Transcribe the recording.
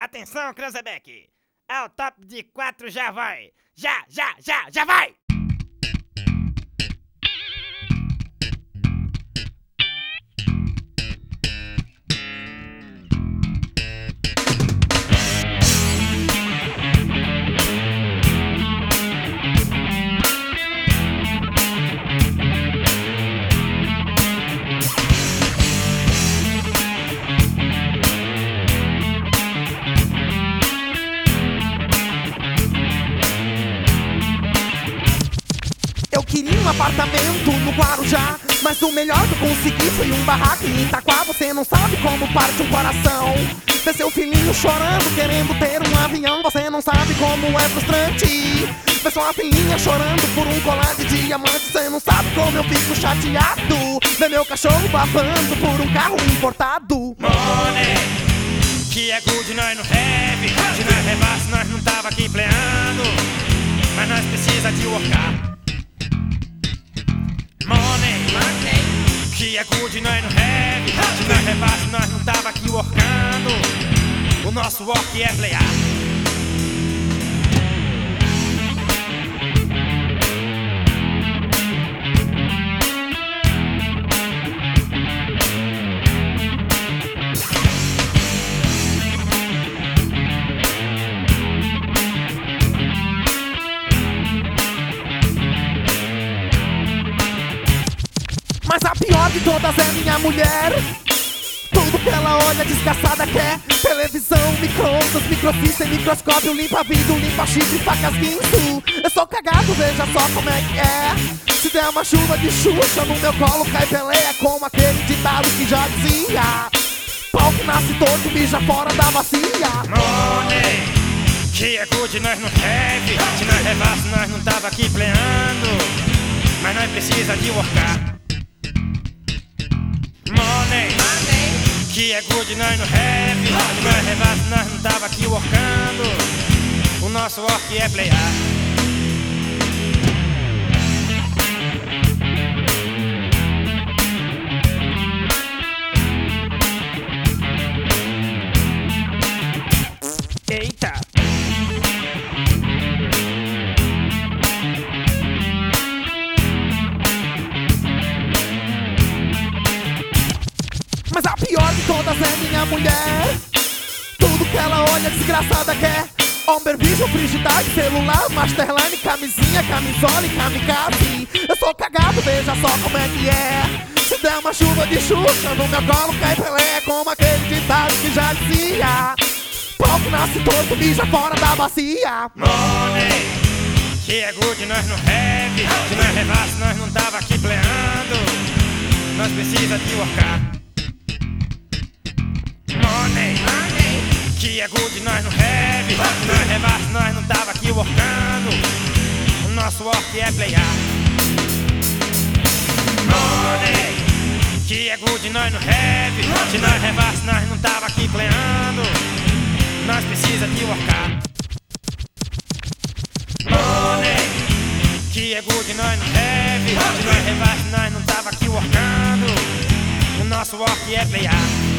Atenção, Cranzebeck! Ao top de 4 já vai! Já vai! Eu queria um apartamento no Guarujá, mas o melhor que eu consegui foi um barraco em Itaquá. Você não sabe como parte um coração. Ver seu filhinho chorando, querendo ter um avião. Você não sabe como é frustrante. Ver sua filhinha chorando por um colar de diamante. Você não sabe como eu fico chateado. Ver meu cachorro babando por um carro importado. Money, que é good, nós não have. Se nós rebasse, nós não tava aqui pleando. Mas nós precisa de workar. Money, que é good, nós não have. Se nós rebasse, nós não tava aqui workando. O nosso work é playar. Mas a pior de todas é minha mulher. Tudo que ela olha desgraçada quer. Televisão, micro-ondas, microfície, microscópio, limpa-vidro, limpa-chifre, facas, guinso. Eu sou cagado, veja só como é que é. Se der uma chuva de Xuxa no meu colo cai peleia. Como aquele ditado que já dizia: pau que nasce torto, mija fora da bacia. Money, que é good, nós não have. Se nós rebasse, nós não tava aqui pleando. Mas nós precisa de workar. Money, que é good, nós não have. Se nós rebasse, nós não tava aqui workando. O nosso work é playar. Eita! Mas a pior de todas é minha mulher. Tudo que ela olha desgraçada quer. Homem, vision, frigidaire, celular, masterline, camisinha, camisola e kamikaze. Eu sou cagado, veja só como é que é. Se der uma chuva de Xuxa no meu colo cai Pelé. Como aquele ditado que já dizia: pau que nasce torto, mija fora da bacia. Money, que é good, nós não have. Se nós rebasse, nós não tava aqui pleando. Nós precisa de workar. Money, que é good, nós não have. Se nós rebasse, nós não tava aqui workando. O nosso work é playar. Money, que é good, nós não have. Se nós rebasse, nós não tava aqui pleando. Nós precisa de workar. Money, que é good, nós não have. Se nós rebasse, nós não tava aqui workando. O nosso work é playar.